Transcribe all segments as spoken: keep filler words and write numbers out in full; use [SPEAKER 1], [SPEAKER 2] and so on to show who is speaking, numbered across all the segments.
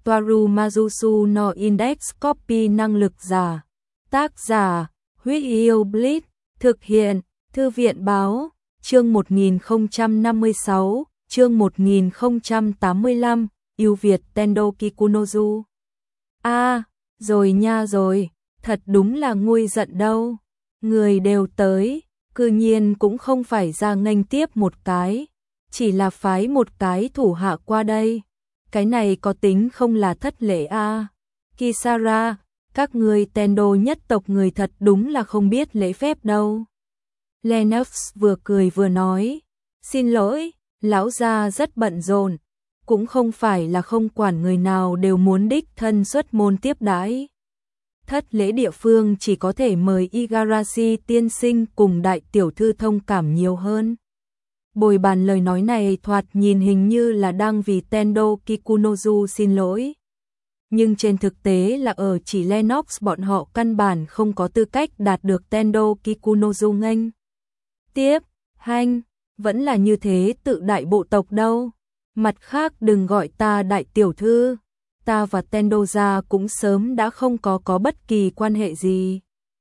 [SPEAKER 1] Toaru Majusu no Index Copy năng lực giả. Tác giả, Huyết Yêu Blitz, thực hiện, Thư viện báo, chương một nghìn không trăm năm mươi sáu, chương một nghìn không trăm tám mươi lăm, yêu Việt Tendo Kikunozu. A, à, rồi nha rồi, thật đúng là nguôi giận đâu. Người đều tới, cư nhiên cũng không phải ra nghênh tiếp một cái, chỉ là phái một cái thủ hạ qua đây. Cái này có tính không là thất lễ a? À? Kisara, các người Tendo nhất tộc người thật đúng là không biết lễ phép đâu. Lennox vừa cười vừa nói, xin lỗi, lão gia rất bận rộn, cũng không phải là không quản người nào đều muốn đích thân xuất môn tiếp đãi. Thất lễ địa phương chỉ có thể mời Igarashi tiên sinh cùng đại tiểu thư thông cảm nhiều hơn. Bồi bàn lời nói này thoạt nhìn hình như là đang vì Tendo Kikunozu xin lỗi. Nhưng trên thực tế là ở chỉ Lennox bọn họ căn bản không có tư cách đạt được Tendo Kikunozu nghênh tiếp, hành, vẫn là như thế tự đại bộ tộc đâu. Mặt khác đừng gọi ta đại tiểu thư, ta và Tendo gia cũng sớm đã không có có bất kỳ quan hệ gì.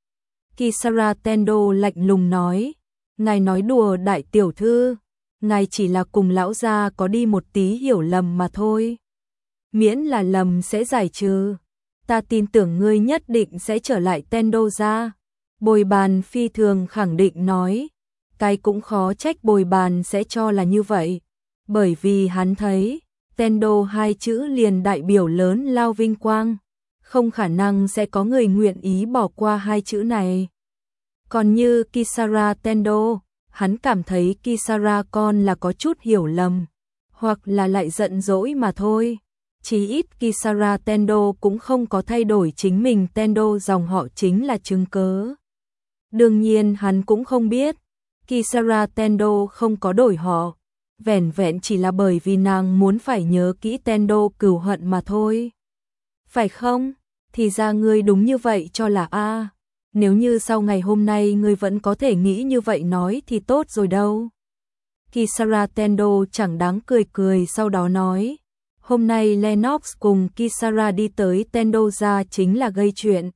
[SPEAKER 1] Kisara Tendo lạnh lùng nói, ngài nói đùa đại tiểu thư, ngài chỉ là cùng lão gia có đi một tí hiểu lầm mà thôi. Miễn là lầm sẽ giải trừ, ta tin tưởng ngươi nhất định sẽ trở lại Tendo gia. Bồi bàn phi thường khẳng định nói, cái cũng khó trách bồi bàn sẽ cho là như vậy, bởi vì hắn thấy Tendo hai chữ liền đại biểu lớn lao vinh quang, không khả năng sẽ có người nguyện ý bỏ qua hai chữ này. Còn như Kisara Tendo, hắn cảm thấy Kisara con là có chút hiểu lầm, hoặc là lại giận dỗi mà thôi. Chí ít Kisara Tendo cũng không có thay đổi chính mình Tendo dòng họ chính là chứng cớ. Đương nhiên hắn cũng không biết, Kisara Tendo không có đổi họ, vẻn vẹn chỉ là bởi vì nàng muốn phải nhớ kỹ Tendo cừu hận mà thôi. Phải không? Thì ra ngươi đúng như vậy cho là a. Nếu như sau ngày hôm nay ngươi vẫn có thể nghĩ như vậy nói thì tốt rồi đâu. Kisara Tendo chẳng đáng cười cười sau đó nói, hôm nay Lennox cùng Kisara đi tới Tendo gia chính là gây chuyện.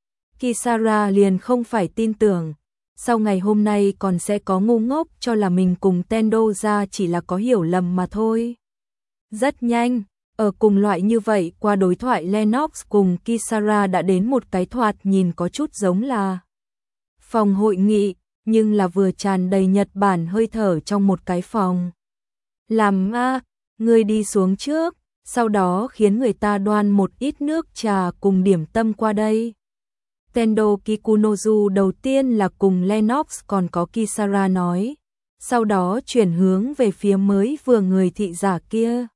[SPEAKER 1] Kisara liền không phải tin tưởng, sau ngày hôm nay còn sẽ có ngu ngốc cho là mình cùng Tendo gia chỉ là có hiểu lầm mà thôi. Rất nhanh, ở cùng loại như vậy qua đối thoại Lennox cùng Kisara đã đến một cái thoạt nhìn có chút giống là phòng hội nghị, nhưng là vừa tràn đầy Nhật Bản hơi thở trong một cái phòng. Làm a, ngươi đi xuống trước, sau đó khiến người ta đoan một ít nước trà cùng điểm tâm qua đây. Tendo Kikunozu đầu tiên là cùng Lennox còn có Kisara nói, sau đó chuyển hướng về phía mới vừa người thị giả kia.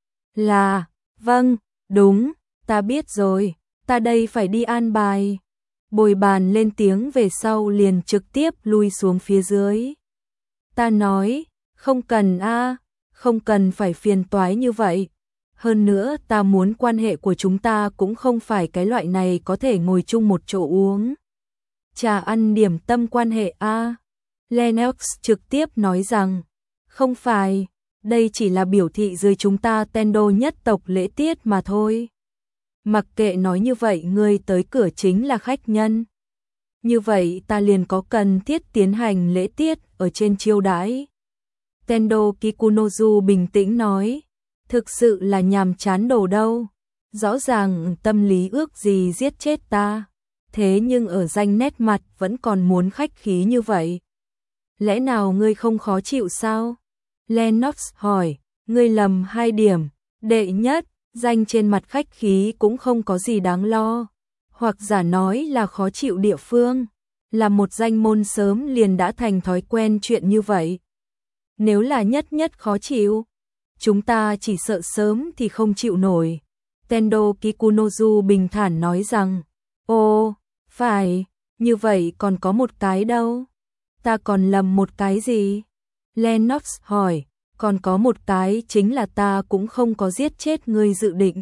[SPEAKER 1] Là, vâng, đúng, ta biết rồi, ta đây phải đi an bài. Bồi bàn lên tiếng về sau liền trực tiếp lui xuống phía dưới. Ta nói, không cần a, không cần phải phiền toái như vậy. Hơn nữa ta muốn quan hệ của chúng ta cũng không phải cái loại này có thể ngồi chung một chỗ uống trà ăn điểm tâm quan hệ a. Lennox trực tiếp nói rằng, không phải, đây chỉ là biểu thị dưới chúng ta Tendo nhất tộc lễ tiết mà thôi. Mặc kệ nói như vậy ngươi tới cửa chính là khách nhân. Như vậy ta liền có cần thiết tiến hành lễ tiết ở trên chiêu đãi. Tendo Kikunozu bình tĩnh nói, thực sự là nhàm chán đồ đâu. Rõ ràng tâm lý ước gì giết chết ta, thế nhưng ở danh nét mặt vẫn còn muốn khách khí như vậy. Lẽ nào ngươi không khó chịu sao? Lennox hỏi, ngươi lầm hai điểm. Đệ nhất, danh trên mặt khách khí cũng không có gì đáng lo, hoặc giả nói là khó chịu địa phương, là một danh môn sớm liền đã thành thói quen chuyện như vậy. Nếu là nhất nhất khó chịu, chúng ta chỉ sợ sớm thì không chịu nổi. Tendo Kikunozu bình thản nói rằng, ồ, phải, như vậy còn có một cái đâu. Ta còn lầm một cái gì? Lennox hỏi, còn có một cái chính là ta cũng không có giết chết ngươi dự định.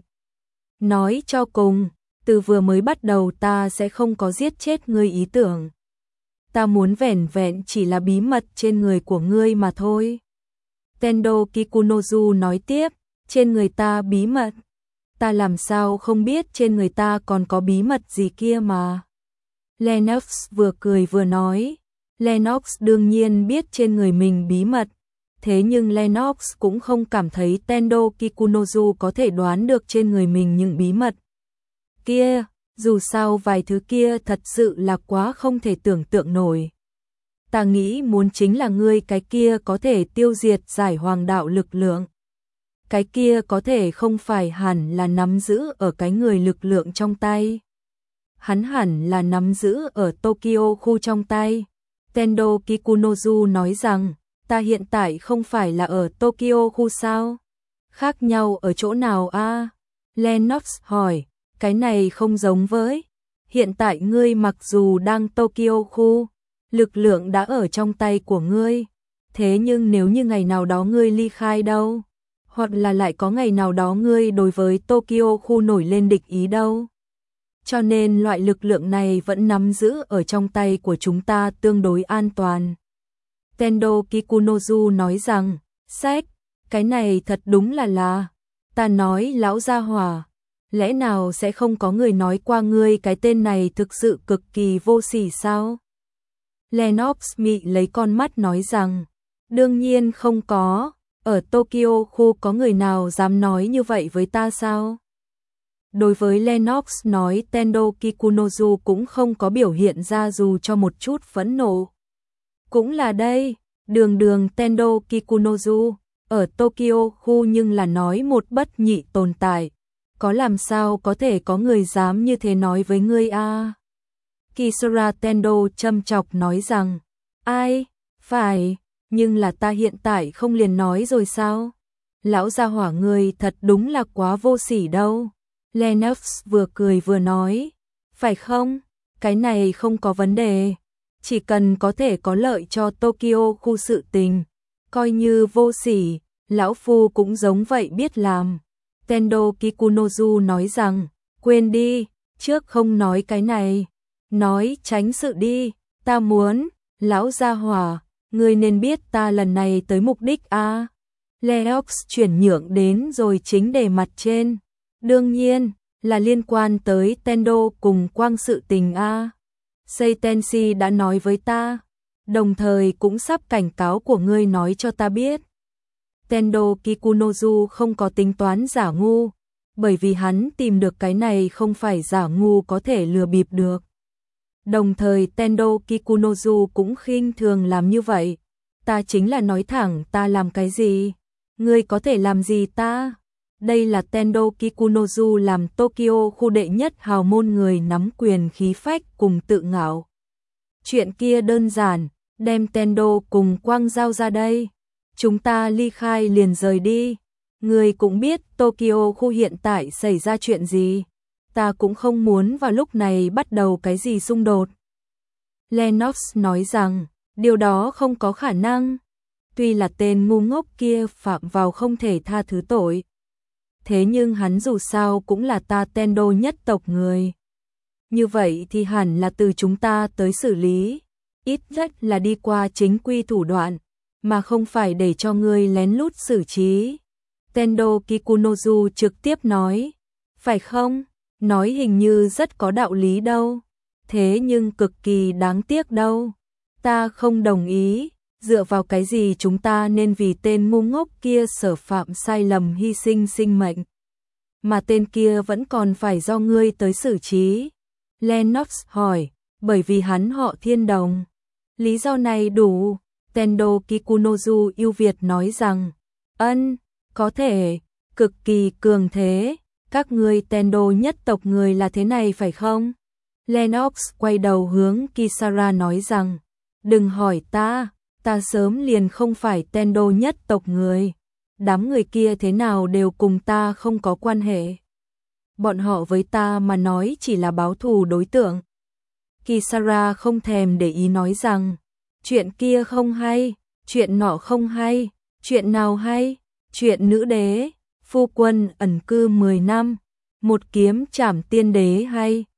[SPEAKER 1] Nói cho cùng, từ vừa mới bắt đầu ta sẽ không có giết chết ngươi ý tưởng. Ta muốn vẻn vẹn chỉ là bí mật trên người của ngươi mà thôi. Tendo Kikunozu nói tiếp, trên người ta bí mật. ta làm sao không biết trên người ta còn có bí mật gì kia mà. Lennox vừa cười vừa nói, Lennox đương nhiên biết trên người mình bí mật, thế nhưng Lennox cũng không cảm thấy Tendo Kikunozu có thể đoán được trên người mình những bí mật kia, dù sao vài thứ kia thật sự là quá không thể tưởng tượng nổi. Ta nghĩ muốn chính là ngươi cái kia có thể tiêu diệt giải hoàng đạo lực lượng. Cái kia có thể không phải hẳn là nắm giữ ở cái người lực lượng trong tay. Hắn hẳn là nắm giữ ở Tokyo khu trong tay. Tendo Kikunozu nói rằng, ta hiện tại không phải là ở Tokyo khu sao? Khác nhau ở chỗ nào a? À? Lennox hỏi, cái này không giống với. Hiện tại ngươi mặc dù đang Tokyo khu, lực lượng đã ở trong tay của ngươi. Thế nhưng nếu như ngày nào đó ngươi ly khai đâu? Hoặc là lại có ngày nào đó ngươi đối với Tokyo khu nổi lên địch ý đâu? Cho nên loại lực lượng này vẫn nắm giữ ở trong tay của chúng ta tương đối an toàn. Tendo Kikunozu nói rằng, sách, cái này thật đúng là là. Ta nói lão gia hỏa, lẽ nào sẽ không có người nói qua ngươi cái tên này thực sự cực kỳ vô sỉ sao? Lennox mị lấy con mắt nói rằng, đương nhiên không có, ở Tokyo khu có người nào dám nói như vậy với ta sao? Đối với Lennox nói, Tendo Kikunozu cũng không có biểu hiện ra dù cho một chút phẫn nộ. Cũng là đây, đường đường Tendo Kikunozu, ở Tokyo khu nhưng là nói một bất nhị tồn tại. Có làm sao có thể có người dám như thế nói với ngươi a? À? Kisara Tendo châm chọc nói rằng, ai, phải, nhưng là ta hiện tại không liền nói rồi sao? Lão gia hỏa ngươi thật đúng là quá vô sỉ đâu. Lennox vừa cười vừa nói, phải không? Cái này không có vấn đề, chỉ cần có thể có lợi cho Tokyo khu sự tình, coi như vô sỉ, lão phu cũng giống vậy biết làm. Tendo Kikunozu nói rằng, quên đi, trước không nói cái này, nói tránh sự đi, ta muốn, lão gia hỏa, ngươi nên biết ta lần này tới mục đích a. À? Lennox chuyển nhượng đến rồi chính đề mặt trên. Đương nhiên, là liên quan tới Tendo cùng quang sự tình a. À. Seitenshi đã nói với ta, đồng thời cũng sắp cảnh cáo của ngươi nói cho ta biết. Tendo Kikunozu không có tính toán giả ngu, bởi vì hắn tìm được cái này không phải giả ngu có thể lừa bịp được. Đồng thời Tendo Kikunozu cũng khinh thường làm như vậy. Ta chính là nói thẳng ta làm cái gì, ngươi có thể làm gì ta? Đây là Tendo Kikunozu làm Tokyo khu đệ nhất hào môn người nắm quyền khí phách cùng tự ngạo. Chuyện kia đơn giản, đem Tendo cùng Quang giao ra đây. Chúng ta ly khai liền rời đi. Ngươi cũng biết Tokyo khu hiện tại xảy ra chuyện gì. Ta cũng không muốn vào lúc này bắt đầu cái gì xung đột. Lennox nói rằng, điều đó không có khả năng. Tuy là tên ngu ngốc kia phạm vào không thể tha thứ tội, thế nhưng hắn dù sao cũng là ta Tendo nhất tộc người. Như vậy thì hẳn là từ chúng ta tới xử lý, ít nhất là đi qua chính quy thủ đoạn, mà không phải để cho ngươi lén lút xử trí. Tendo Kikunozu trực tiếp nói, phải không? Nói hình như rất có đạo lý đâu, thế nhưng cực kỳ đáng tiếc đâu. Ta không đồng ý, dựa vào cái gì chúng ta nên vì tên ngu ngốc kia sở phạm sai lầm hy sinh sinh mệnh, mà tên kia vẫn còn phải do ngươi tới xử trí? Lennox hỏi, bởi vì hắn họ Thiên Đồng. Lý do này đủ. Tendo Kikunozu ưu việt nói rằng, ân, có thể, cực kỳ cường thế, các ngươi Tendo nhất tộc người là thế này phải không? Lennox quay đầu hướng Kisara nói rằng, đừng hỏi ta, ta sớm liền không phải Tendo nhất tộc người, đám người kia thế nào đều cùng ta không có quan hệ. Bọn họ với ta mà nói chỉ là báo thù đối tượng. Kisara không thèm để ý nói rằng, chuyện kia không hay, chuyện nọ không hay, chuyện nào hay, chuyện nữ đế, phu quân ẩn cư mười năm, một kiếm trảm tiên đế hay,